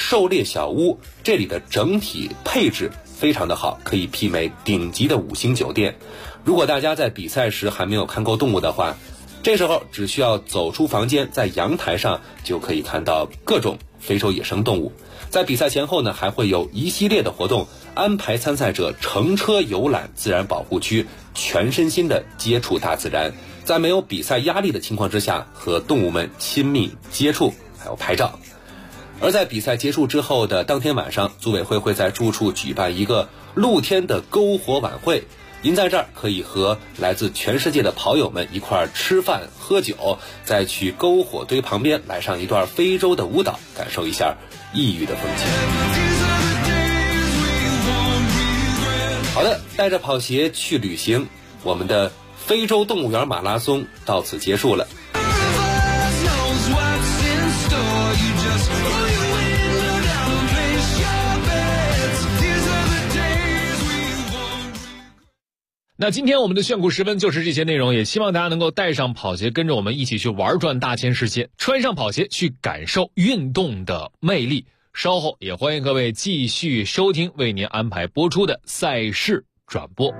狩猎小屋，这里的整体配置非常的好，可以媲美顶级的5星酒店。如果大家在比赛时还没有看够动物的话，这时候只需要走出房间，在阳台上就可以看到各种非洲野生动物。在比赛前后呢，还会有一系列的活动，安排参赛者乘车游览自然保护区，全身心的接触大自然，在没有比赛压力的情况之下，和动物们亲密接触，还有拍照。而在比赛结束之后的当天晚上，组委会会在住处举办一个露天的篝火晚会，您在这儿可以和来自全世界的跑友们一块儿吃饭喝酒，再去篝火堆旁边来上一段非洲的舞蹈，感受一下异域的风情。好的，带着跑鞋去旅行，我们的非洲动物园马拉松到此结束了。 那今天我们的炫酷时分就是这些内容，也希望大家能够带上跑鞋，跟着我们一起去玩转大千世界，穿上跑鞋去感受运动的魅力。稍后也欢迎各位继续收听为您安排播出的赛事转播。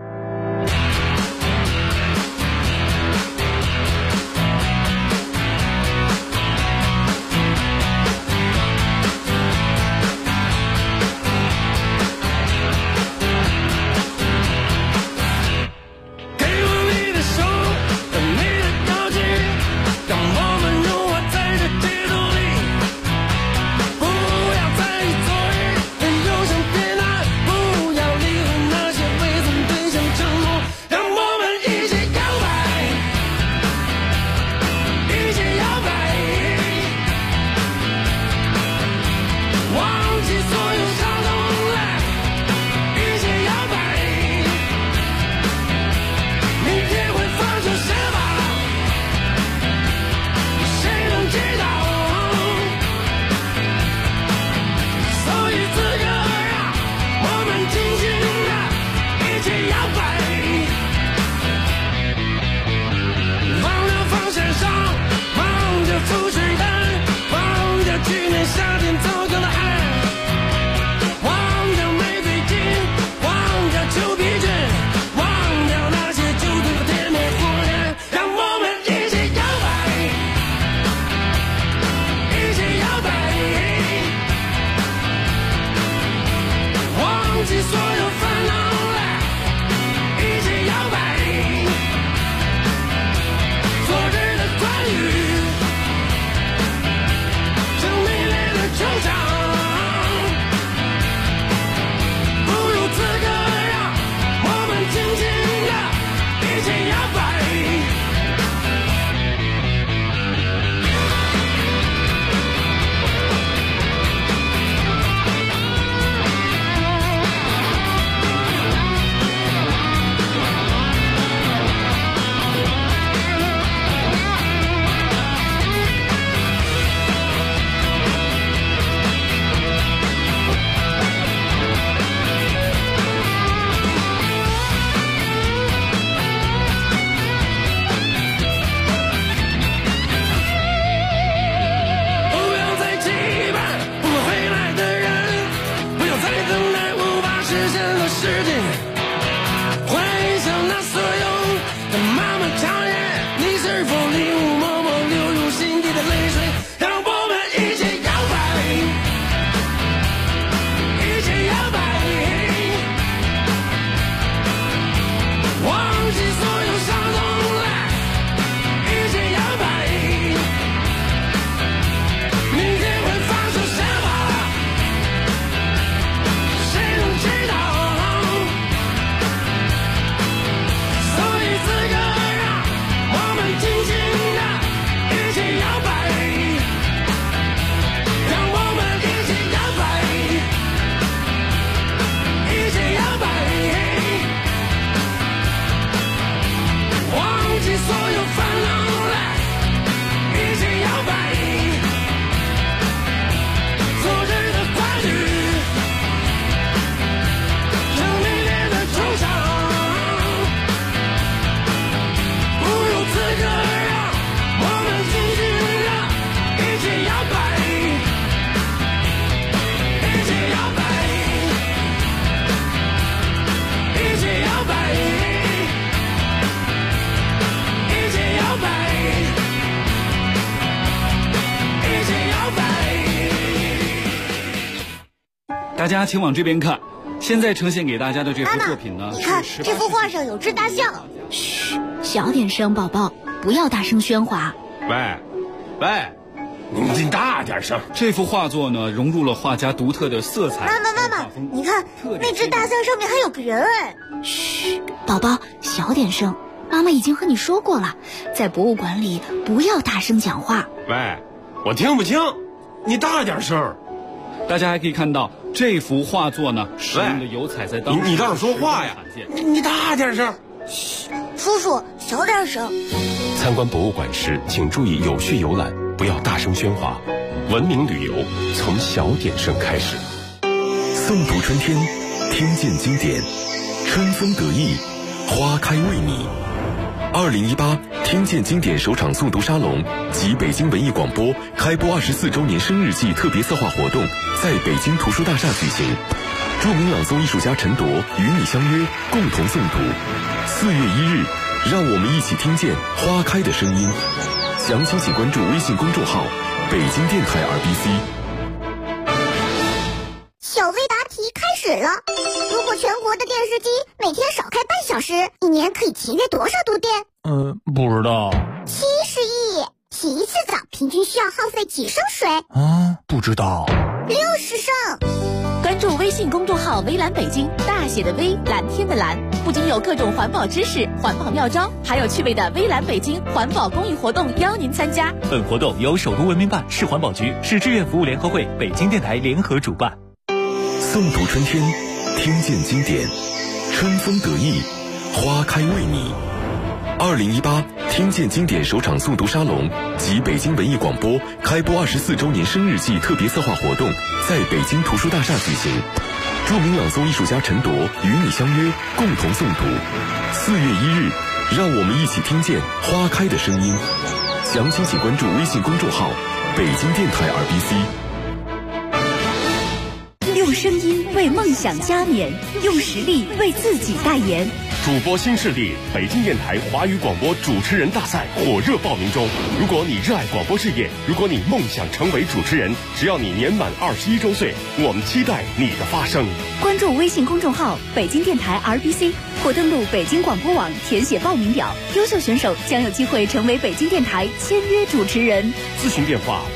大家请往这边看，现在呈现给大家的这幅作品呢， 你看这幅画上有只大象。 嘘，小点声，宝宝，不要大声喧哗。 喂，你大点声。 这幅画作呢，融入了画家独特的色彩。 妈妈，你看那只大象上面还有个人哎。 嘘，宝宝，小点声。妈妈已经和你说过了，在博物馆里不要大声讲话。 喂，我听不清，你大点声。 大家还可以看到这幅画作呢，使用的油彩在当时你倒是说话呀！你大点声。 嘘，叔叔，小点声。 参观博物馆时，请注意有序游览，不要大声喧哗。文明旅游从小点声开始。 诵读春天，听见经典，春风得意，花开为你。2018听见经典首场诵读沙龙及北京文艺广播开播24周年生日季特别策划活动在北京图书大厦举行。著名朗诵艺术家陈铎与你相约，共同诵读。4月1日，让我们一起听见花开的声音。详情请关注微信公众号北京电台 RBC。 小微答题开始了。如果全国的电视机每天少开半小时，一年可以节约多少度电？ 不知道。 70亿。洗一次澡平均需要耗费几升水？ 不知道。 60升。 关注微信公众号微蓝北京，大写的微，蓝天的蓝，不仅有各种环保知识、环保妙招，还有趣味的微蓝北京环保公益活动邀您参加。 本活动由首都文明办、市环保局、市志愿服务联合会、北京电台联合主办。 诵读春天，听见经典，春风得意，花开为你。2018听见经典首场诵读沙龙及北京文艺广播开播24周年生日季特别策划活动在北京图书大厦举行。著名朗诵艺术家陈铎与你相约，共同诵读。4月1日，让我们一起听见花开的声音。详情请关注微信公众号北京电台 RBC。 用声音为梦想加冕，用实力为自己代言。 主播新势力北京电台华语广播主持人大赛火热报名中。如果你热爱广播事业，如果你梦想成为主持人，只要你年满21周岁，我们期待你的发声。 关注微信公众号北京电台 RBC 或登录北京广播网填写报名表，优秀选手将有机会成为北京电台签约主持人。 咨询电话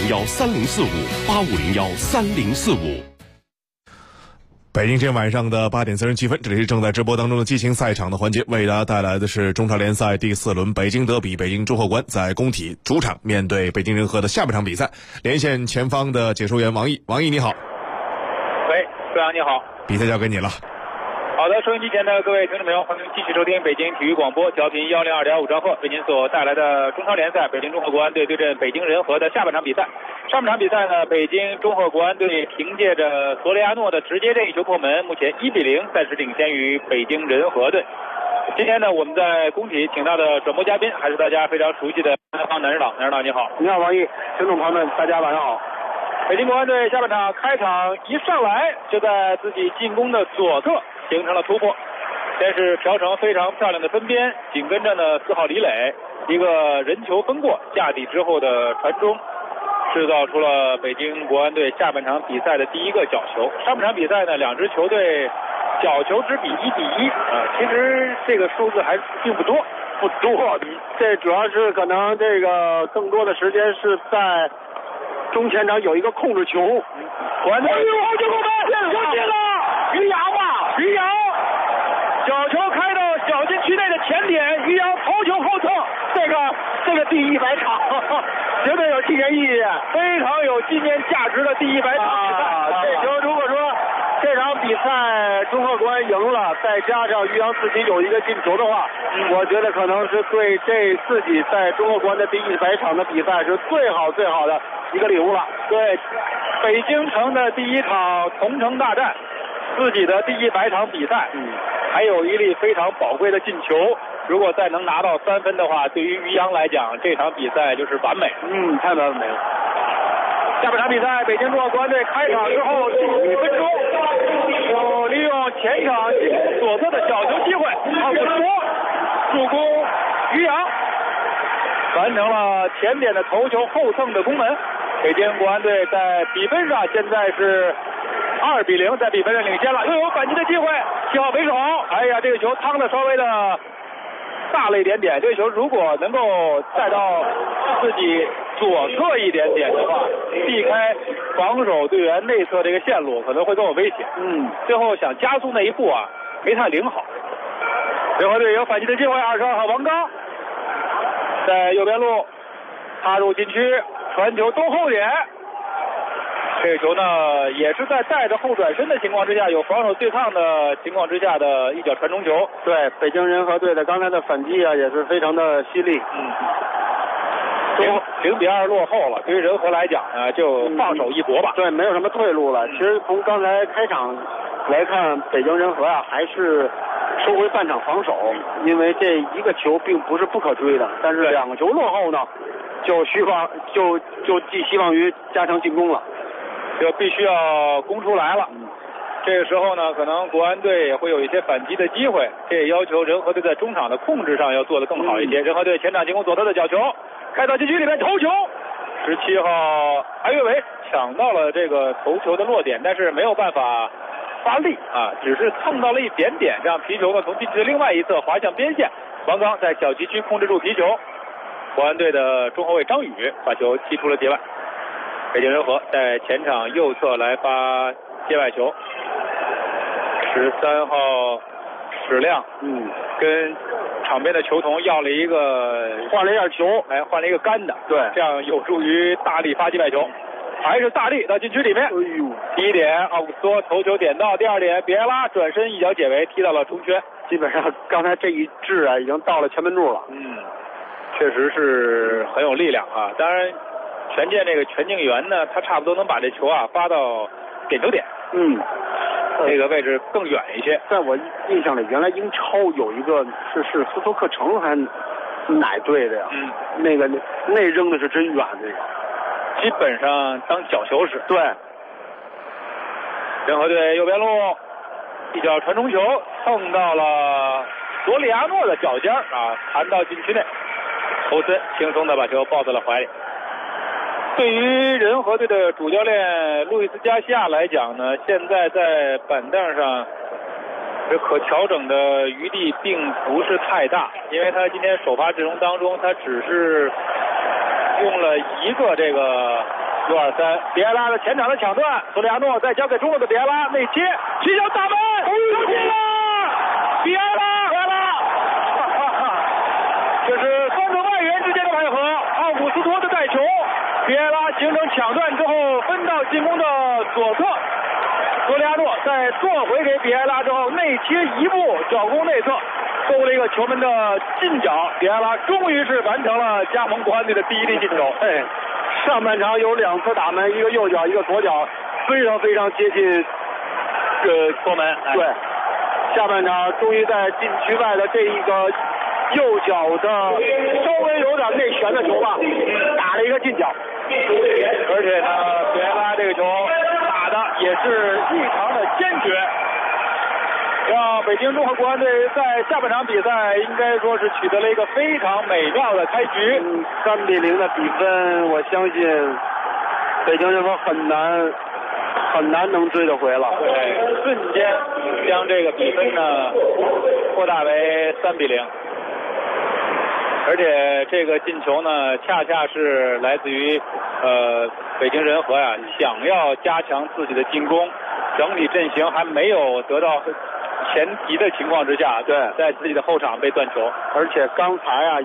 8501304585013045。 北京时间晚上的8点47分，这里是正在直播当中的激情赛场的环节，为大家带来的是中超联赛第4轮北京德比，北京中赫馆在工体主场面对北京人和的下半场比赛。连线前方的解说员王毅，王毅你好。 喂，飞扬你好。 比赛交给你了。 好的，收音机前的各位听众朋友，欢迎继续收听北京体育广播，调频102.5兆赫，为您所带来的中超联赛北京中赫国安队对阵北京人和的下半场比赛。上半场比赛呢，北京中赫国安队凭借着索雷亚诺的直接任意球破门，目前1-0暂时领先于北京人和队。今天呢，我们在工体请到的转播嘉宾还是大家非常熟悉的南方男人党。男人党你好。 你好，王毅，听众朋友们，大家晚上好。 北京国安队下半场开场一上来就在自己进攻的左侧形成了突破，先是朴成非常漂亮的分边，紧跟着呢4号李磊一个人球分过架底之后的传中，制造出了北京国安队下半场比赛的第一个角球。上半场比赛呢，两支球队角球之比1-1其实这个数字还并不多， 这主要是可能这个更多的时间是在中前场有一个控制球，国安队这个进了，于洋角球开到小禁区内的前点，于洋头球后侧，这个第100场绝对有纪念意义， 非常有纪念价值的第100场这球如果说这场比赛中赫国安赢了，再加上于洋自己有一个进球的话，我觉得可能是对这自己在中赫国安的第100场的比赛是最好的一个礼物了。 对，北京城的第一场同城大战，自己的第100场比赛，还有一粒非常宝贵的进球。如果再能拿到3分的话，对于于洋来讲，这场比赛就是完美。 太完美了。 下半场比赛，北京中赫国安队开场之后第1分钟，有利用前场左侧的角球机会，助攻于洋，完成了前点的头球后蹭的攻门。北京国安队在比分上现在是 2-0，在比分上领先了，又有反击的机会。7号北手，哎呀，这个球趟的稍微的大了一点点，这个球如果能够带到自己左侧一点点的话，避开防守队员内侧这个线路，可能会更有危险。最后想加速那一步啊，没太领好。人和队有反击的机会，22号王刚在右边路踏入禁区，传球中后点。这个球呢，也是在带着后转身的情况之下，有防守对抗的情况之下的一脚传中球。 对，北京人和队的刚才的反击啊，也是非常的犀利。 0-2落后了，对于人和来讲呢，就放手一搏吧。 对，没有什么退路了。其实从刚才开场来看，北京人和啊还是收回半场防守，因为这一个球并不是不可追的，但是2个球落后呢，就寄希望于加强进攻了。 就必须要攻出来了。这个时候呢，可能国安队也会有一些反击的机会，这也要求人和队在中场的控制上要做得更好一些。人和队前场进攻左侧的角球，开到禁区里面头球，17号韩岳伟抢到了这个头球的落点，但是没有办法发力啊，只是蹭到了一点点，让皮球呢从禁区的另外一侧滑向边线。王刚在小禁区控制住皮球，国安队的中后卫张宇把球踢出了界外。北京人和在前场右侧来发界外球，13号史亮，跟场边的球童要了一个换了一下球， 换了一个干的， 对， 这样有助于大力发界外球，还是大力到禁区里面。第一点，奥古斯托头球点到；第二点，比埃拉转身一脚解围，踢到了中圈。 基本上刚才这一掷啊，已经到了前门柱了。 确实是很有力量啊。当然。权健这个权敬元呢，他差不多能把这球啊发到点球点，这个位置更远一些。 在我印象里，原来英超有一个是斯托克城还哪队的呀？那扔的是真远，那个基本上当角球使。 对， 人和队右边路一脚传中球蹭到了索里亚诺的脚尖啊，弹到禁区内，侯森轻松的把球抱在了怀里。对于人和队的主教练路易斯加西亚来讲呢，现在在板凳上这可调整的余地并不是太大，因为他今天首发阵容当中，他只是用了一个这个6-2-3，比埃拉的前场的抢断，索里亚诺再交给中路的比埃拉内切，起脚大门，进了，比埃拉，这是双手外援之间的配合，奥古斯托的带球。比埃拉形成抢断之后分到进攻的左侧，索里亚诺在做回给比埃拉之后内切一步角攻内侧，勾了一个球门的近角，比埃拉终于是完成了加盟国安队的第一粒进球。 上半场有2次打门，一个右脚一个左脚，非常接近破门。 对，下半场终于在禁区外的这一个右脚的稍微有点内旋的球吧，打了一个近角。 而且呢，比埃拉这个球打的也是异常的坚决，让北京中和国安队在下半场比赛应该说是取得了一个非常美妙的开局。 3-0的比分，我相信北京人和很难能追得回了。 对，瞬间将这个比分呢扩大为3-0。而且这个进球呢，恰恰是来自于北京人和呀，想要加强自己的进攻，整体阵型还没有得到前提的情况之下， 对， 在自己的后场被断球。 而且刚才啊，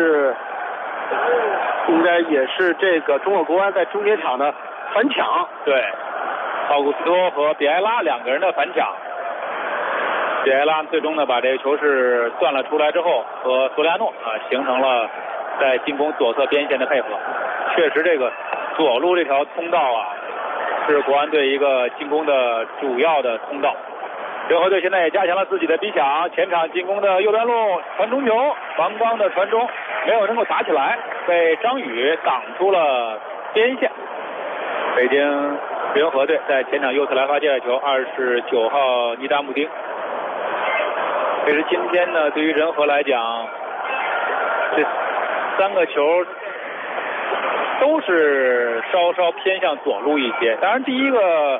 应该也是这个中国国安在中间场的反抢。 对，奥古斯托和比埃拉2个人的反抢。比埃拉最终呢把这个球是断了出来之后，和索里亚诺形成了在进攻左侧边线的配合。确实这个左路这条通道啊，是国安队一个进攻的主要的通道。人和队现在也加强了自己的逼抢，前场进攻的右边路传中球，王刚的传中没有能够打起来，被张宇挡出了边线。北京人和队在前场右侧来发界外球，29号尼达穆丁。这是今天呢，对于人和来讲，这3个球都是稍稍偏向左路一些。当然，第一个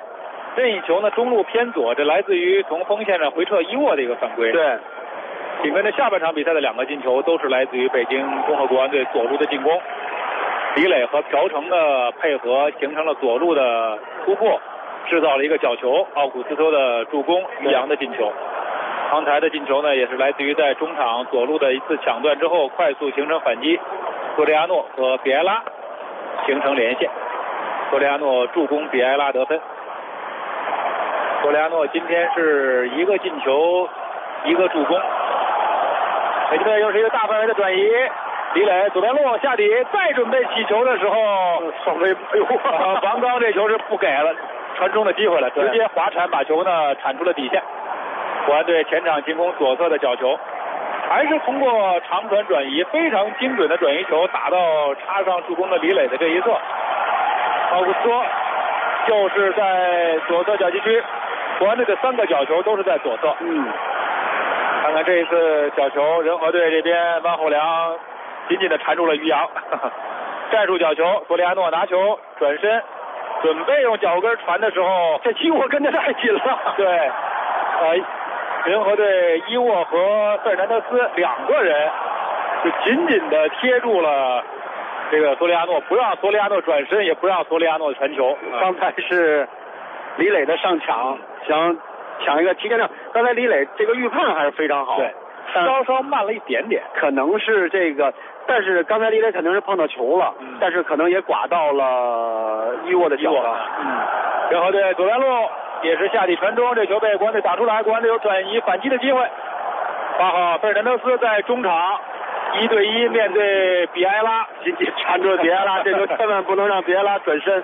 任意球呢中路偏左，这来自于从锋线上回撤伊沃的一个犯规。 对， 紧跟着下半场比赛的2个进球都是来自于北京综合国安队左路的进攻，李磊和朴成的配合形成了左路的突破，制造了一个角球，奥古斯托的助攻，于洋的进球。康台的进球呢，也是来自于在中场左路的一次抢断之后快速形成反击，索雷亚诺和比埃拉形成连线，索雷亚诺助攻比埃拉得分。索雷亚诺今天是1个进球1个助攻。北京队又是一个大范围的转移，李磊左边路下底，再准备起球的时候， 稍微王刚这球是不给了传中的机会了，直接滑铲把球呢铲出了底线。国安队前场进攻左侧的角球，还是通过长传转移，非常精准的转移球打到插上助攻的李磊的这一侧。奥古斯托就是在左侧角击区，国安队的3个角球都是在左侧。看看这一次角球，仁和队这边汪厚良紧紧的缠住了于洋，战术角球，索里亚诺拿球转身，准备用脚跟传的时候，这伊沃跟得太紧了。对，仁和队伊沃和费尔南德斯2个人就紧紧的贴住了这个索里亚诺，不让索里亚诺转身，也不让索里亚诺传球。 刚才是李磊的上抢，想抢一个提前量。刚才李磊这个预判还是非常好， 对，稍稍慢了一点点， 可能是这个，但是刚才李磊肯定是碰到球了，但是可能也刮到了伊沃的脚上。 仁和队左边路也是下底传中，这球被国安队打出来，国安队有转移反击的机会。8号费尔南德斯在中场1对1面对比埃拉， 紧紧缠住比埃拉，这球千万不能让比埃拉转身。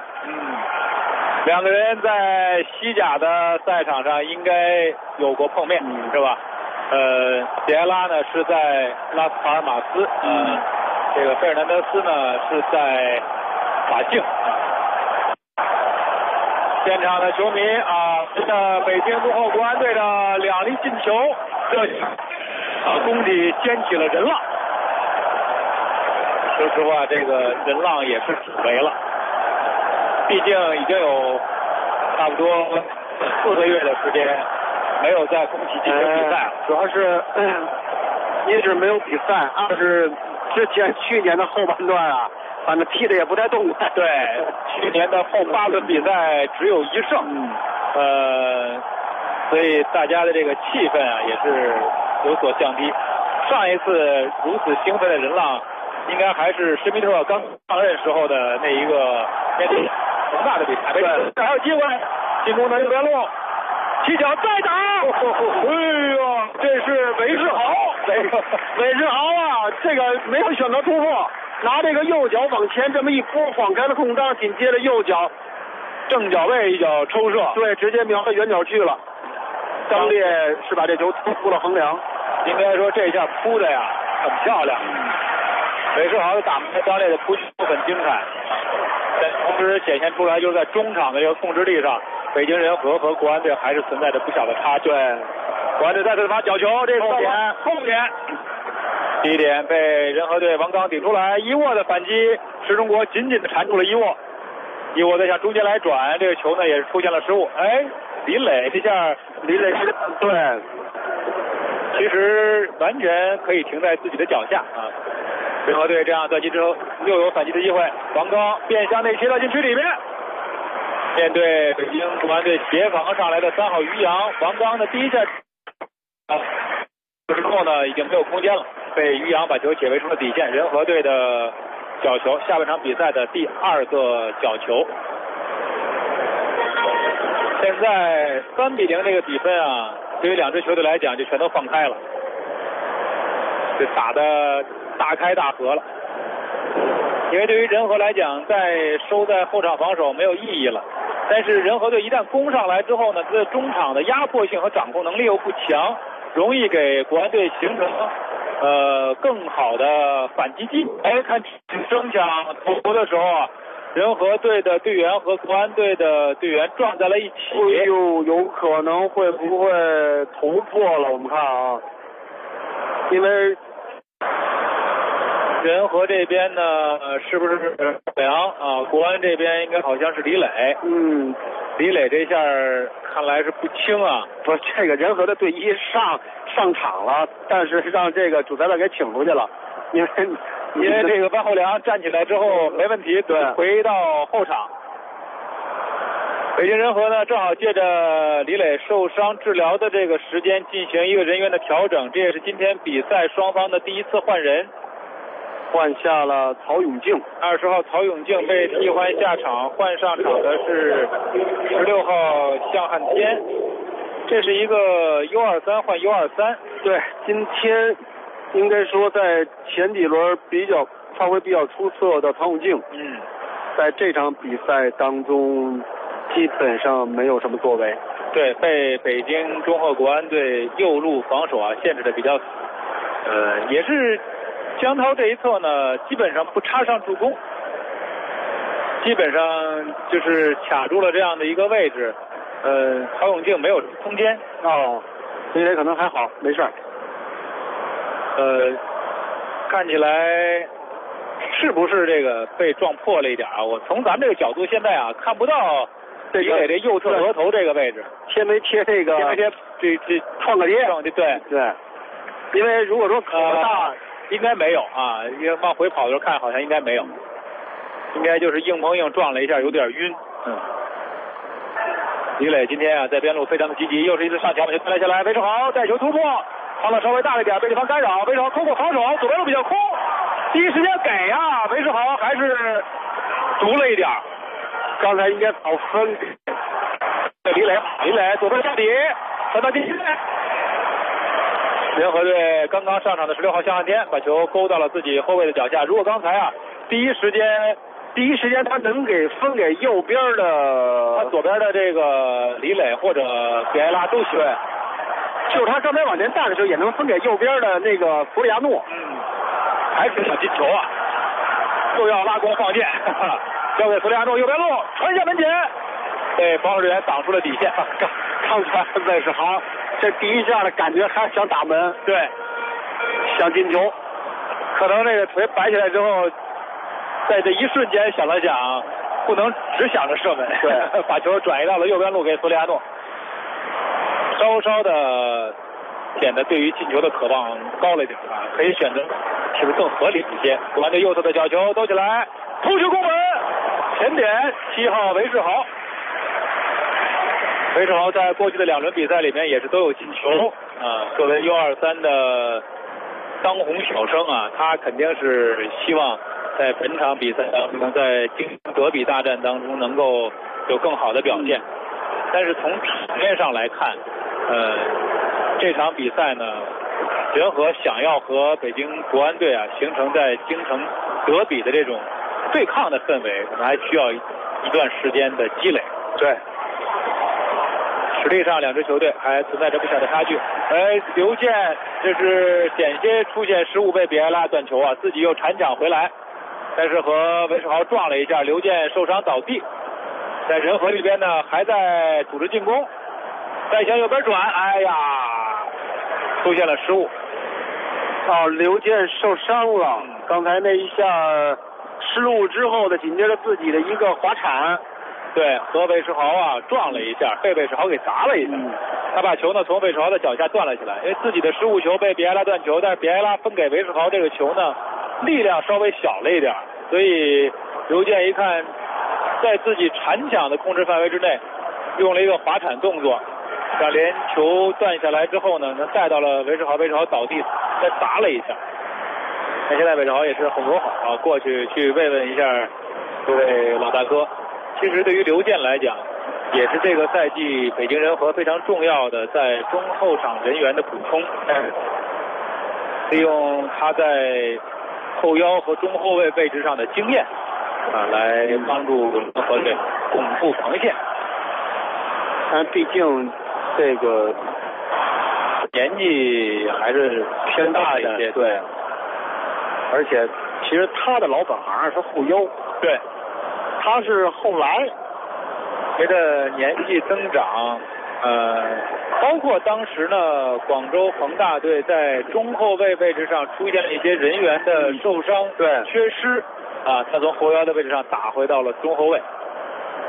2个人在西甲的赛场上应该有过碰面，是吧？比埃拉呢是在拉斯帕尔马斯，这个费尔南德斯呢是在法竞。现场的球迷北京综合国安队的2粒进球，这工体掀起了人浪。说实话，这个人浪也是久违了，毕竟已经有差不多4个月的时间没有在工体进行比赛了。 主要是一是没有比赛，二是去年的后半段啊，反正踢的也不太动快。 对，去年的后8轮比赛只有1胜，所以大家的这个气氛啊也是有所降低。上一次如此兴奋的人浪，应该还是施密特刚上任时候的那一个面对恒大的比赛。对，还有机会，进攻的右边路，起脚再打，哎呀，这是韦世豪， 韦世豪啊，这个没有选择突破，拿这个右脚往前这么一拨，晃开了空当，紧接着右脚正脚位一脚抽射， 对，直接瞄到远角去了。张烈是把这球突出了横梁， 应该说这下扑的呀很漂亮。韦世豪的打开张烈的扑球很精彩，但同时显现出来就是在中场的这个控制力上，北京人和国安队还是存在着不小的差距。国安队再次发角球，这后点，第一点被仁和队王刚顶出来，伊沃的反击，石中国紧紧的缠住了伊沃，伊沃再向中间来转，这个球呢也是出现了失误。李磊这下李磊是对， 其实完全可以停在自己的脚下啊。仁和队这样断击之后又有反击的机会，王刚变向内切到禁区里面，面对北京国安队协防上来的3号于洋，王刚的第一下之后呢已经没有空间了，被于洋把球解围出了底线。仁和队的角球，下半场比赛的第2个角球。现在3-0这个比分啊，对于2支球队来讲就全都放开了，这打的大开大合了。因为对于仁和来讲，再收在后场防守没有意义了。但是仁和队一旦攻上来之后呢，这中场的压迫性和掌控能力又不强，容易给国安队形成更好的反击机会。看争抢头的时候啊，仁和队的队员和国安队的队员撞在了一起， 有可能会不会头破了？我们看啊，因为仁和这边呢是不是梁啊？国安这边应该好像是李磊。 李磊这下看来是不轻啊！ 不是这个人和的队医上场了，但是让这个主裁判给请出去了，因为这个万厚良站起来之后没问题， 对， 回到后场。北京人和呢，正好借着李磊受伤治疗的这个时间进行一个人员的调整，这也是今天比赛双方的第一次换人。 换下了曹永静 ，20号曹永静被替换下场，换上场的是16号向汉天。这是一个 U23 换 U23。 对，今天应该说在前几轮发挥比较出色的曹永静，在这场比赛当中基本上没有什么作为。 对，被北京中赫国安队右路防守限制的比较死。也是江涛这一侧呢，基本上不插上助攻，基本上就是卡住了这样的一个位置。曹永静没有空间。 李磊可能还好，没事儿。 看起来是不是这个被撞破了一点啊？我从咱们这个角度现在看不到李磊这右侧额头这个位置贴没贴这个？ 贴这创可贴？ 对。 因为如果说可大， 应该没有啊。因为往回跑的时候看，好像应该没有，应该就是硬碰硬撞了一下，有点晕。李磊今天在边路非常的积极，又是一次上抢，把球带下来，韦世豪带球突破，放的稍微大一点，被对方干扰，韦世豪通过防守，左边路比较空，第一时间给韦世豪还是足了一点， 刚才应该早分。 李磊左边下底，传到禁区内。人和队刚刚上场的16号向汉天把球勾到了自己后卫的脚下。如果刚才第一时间他能给分给右边的，他左边的这个李磊或者比埃拉都行。 就是他刚才往前带的时候，也能分给右边的那个弗里亚诺。 还是想进球又要拉弓放箭，交给弗里亚诺右边路传下门前，被防守人员挡出了底线。 刚才韦世豪这第一下的感觉还想打门， 对， 想进球， 可能这个腿摆起来之后，在这一瞬间想了想，不能只想着射门， 对， 把球转移到了右边路给弗里亚诺，稍的显得对于进球的渴望高了一点可以选择是不是更合理一些。国安队右侧的角球兜起来，突球攻门，前点7号韦世豪。韦世豪在过去的2轮比赛里面也是都有进球作为 U23 的当红小生他肯定是希望在本场比赛当中，在京德比大战当中能够有更好的表现。但是从场面上来看，这场比赛呢，人和想要和北京国安队形成在京城德比的这种对抗的氛围，可能还需要一段时间的积累。 对。 实力上，2支球队还存在着不小的差距。刘健这是险些出现失误，被比埃拉断球自己又铲抢回来，但是和韦世豪撞了一下，刘健受伤倒地。在人和这边呢，还在组织进攻，再向右边转，出现了失误。 刘健受伤了，刚才那一下失误之后的紧接着自己的一个滑铲。 对，和韦世豪撞了一下，被韦世豪给砸了一下。他把球呢从韦世豪的脚下断了起来，因为自己的失误球被比埃拉断球，但是比埃拉分给韦世豪这个球呢，力量稍微小了一点，所以刘健一看，在自己铲抢的控制范围之内，用了一个滑铲动作，让连球断下来之后呢，带到了韦世豪，韦世豪倒地，再砸了一下。那现在韦世豪也是很友好过去慰问一下这位老大哥。其实对于刘健来讲，也是这个赛季北京人和非常重要的在中后场人员的补充。利用他在后腰和中后卫位置上的经验来帮助人和队巩固防线。 但毕竟这个年纪还是偏大一些， 对。而且其实他的老本行是后腰， 对。 他是后来随着年纪增长，包括当时呢，广州恒大队在中后卫位置上出现了一些人员的受伤、 对缺失他从后腰的位置上打回到了中后卫。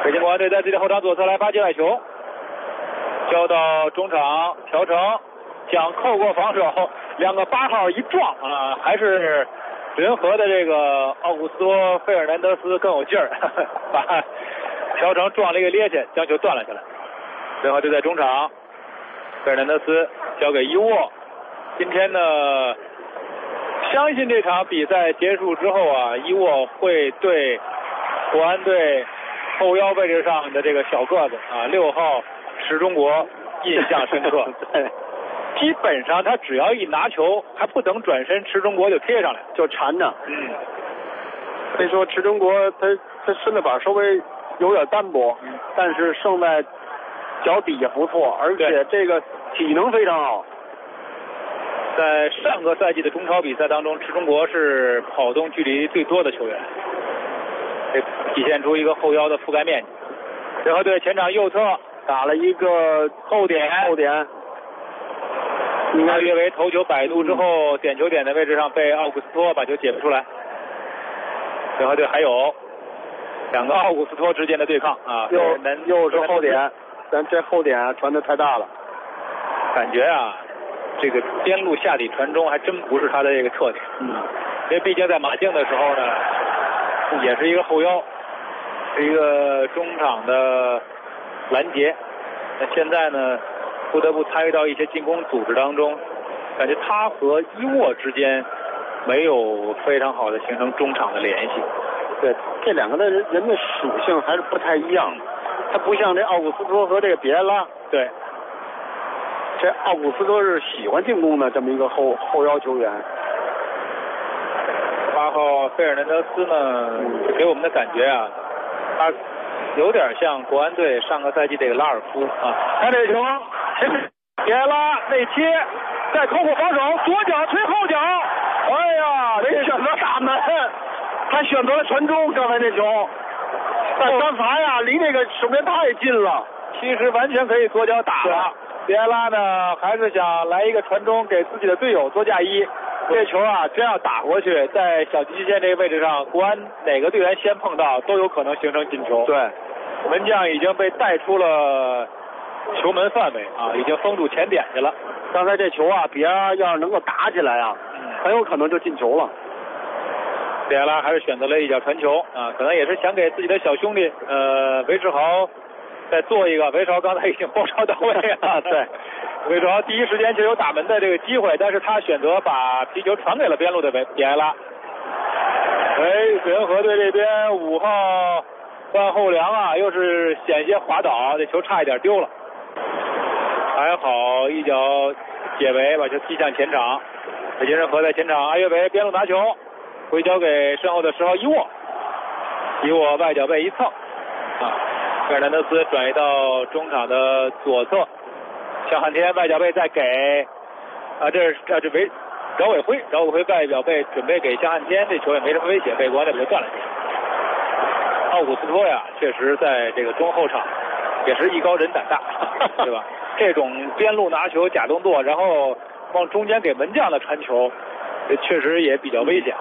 北京国安队在自己的后场左侧来发界外球，交到中场，朴成想扣过防守，两个8号一撞啊，还是仁和的这个奥古斯托·费尔南德斯更有劲儿，把朴成撞了一个趔趄，将球断了下来。仁和队在中场，费尔南德斯交给伊沃。今天呢，相信这场比赛结束之后啊，伊沃会对国安队后腰位置上的这个小个子啊，6号石中国印象深刻。对，基本上他只要一拿球，还不等转身，池中国就贴上来， 就缠着。所以说池中国他身子板稍微有点单薄，但是胜在脚底下不错，而且这个体能非常好。 在上个赛季的中超比赛当中，池中国是跑动距离最多的球员，这体现出一个后腰的覆盖面积。仁和队前场右侧打了一个后点，应该约为头球摆渡之后，点球点的位置上被奥古斯托把球解不出来。仁和队还有两个奥古斯托之间的对抗啊， 又是后点，但这后点传的太大了， 感觉啊，这个边路下底传中还真不是他的这个特点。因为毕竟在马竞的时候呢，也是一个后腰，是一个中场的拦截。那现在呢，不得不参与到一些进攻组织当中，感觉他和伊沃之间没有非常好的形成中场的联系。 对，这两个人的属性还是不太一样的。他不像这奥古斯托和这个比埃拉。 对， 这奥古斯托是喜欢进攻的这么一个后腰球员。 8号费尔南德斯呢，给我们的感觉啊，他有点像国安队上个赛季这个拉尔夫啊。看这球，比埃拉内切，再扣过防守，左脚推后脚，哎呀，这选择打门，他选择了传中，刚才这球，但单罚呀，离那个守门太近了，其实完全可以左脚打了。比埃拉呢，还是想来一个传中给自己的队友多加1。这球啊，真要打过去，在小极限这个位置上，国安哪个队员先碰到，都有可能形成进球。 对， 门将已经被带出了球门范围啊，已经封住前点去了。 刚才这球啊，比埃拉要是能够打起来啊，很有可能就进球了。 比埃拉还是选择了一脚传球啊，可能也是想给自己的小兄弟韦世豪再做一个。韦世豪刚才已经包抄到位了，对。韦世豪第一时间就有打门的这个机会，但是他选择把皮球传给了边路的比埃拉。仁和队这边5号万后良啊，又是险些滑倒，这球差一点丢了，还好一脚解围把球踢向前场。北京人和在前场，阿约维边路拿球，回交给身后的10号伊沃外脚背一蹭啊，费尔南德斯转移到中场的左侧。向汉天外脚背再给这是饶伟辉外脚背准备给向汉天，这球也没什么危险，被国安队给断了。奥古斯托呀，确实在这个中后场也是艺高人胆大，对吧？这种边路拿球假动作，然后往中间给门将的传球，这确实也比较危险。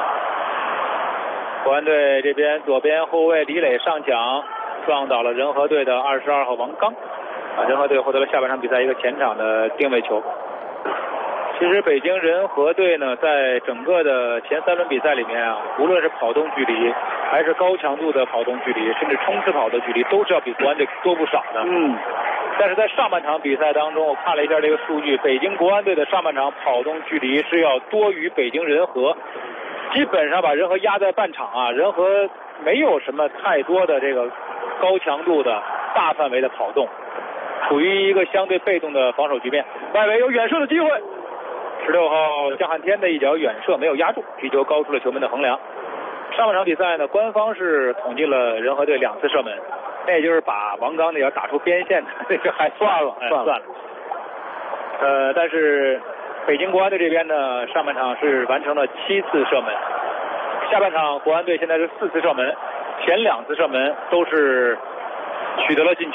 国安队这边左边后卫李磊上抢，撞倒了仁和队的22号王刚。仁和队获得了下半场比赛一个前场的定位球。其实北京人和队呢，在整个的前3轮比赛里面啊，无论是跑动距离，还是高强度的跑动距离，甚至冲刺跑的距离，都是要比国安队多不少的。但是在上半场比赛当中，我看了一下这个数据，北京国安队的上半场跑动距离是要多于北京人和，基本上把人和压在半场啊。人和没有什么太多的这个高强度的大范围的跑动，处于一个相对被动的防守局面。外围有远射的机会，16号江汉天的一脚远射没有压住，皮球高出了球门的横梁。上半场比赛呢，官方是统计了仁和队2次射门，那也就是把王刚那脚打出边线的那个还算了。但是北京国安队这边呢，上半场是完成了7次射门，下半场国安队现在是4次射门，前2次射门都是取得了进球。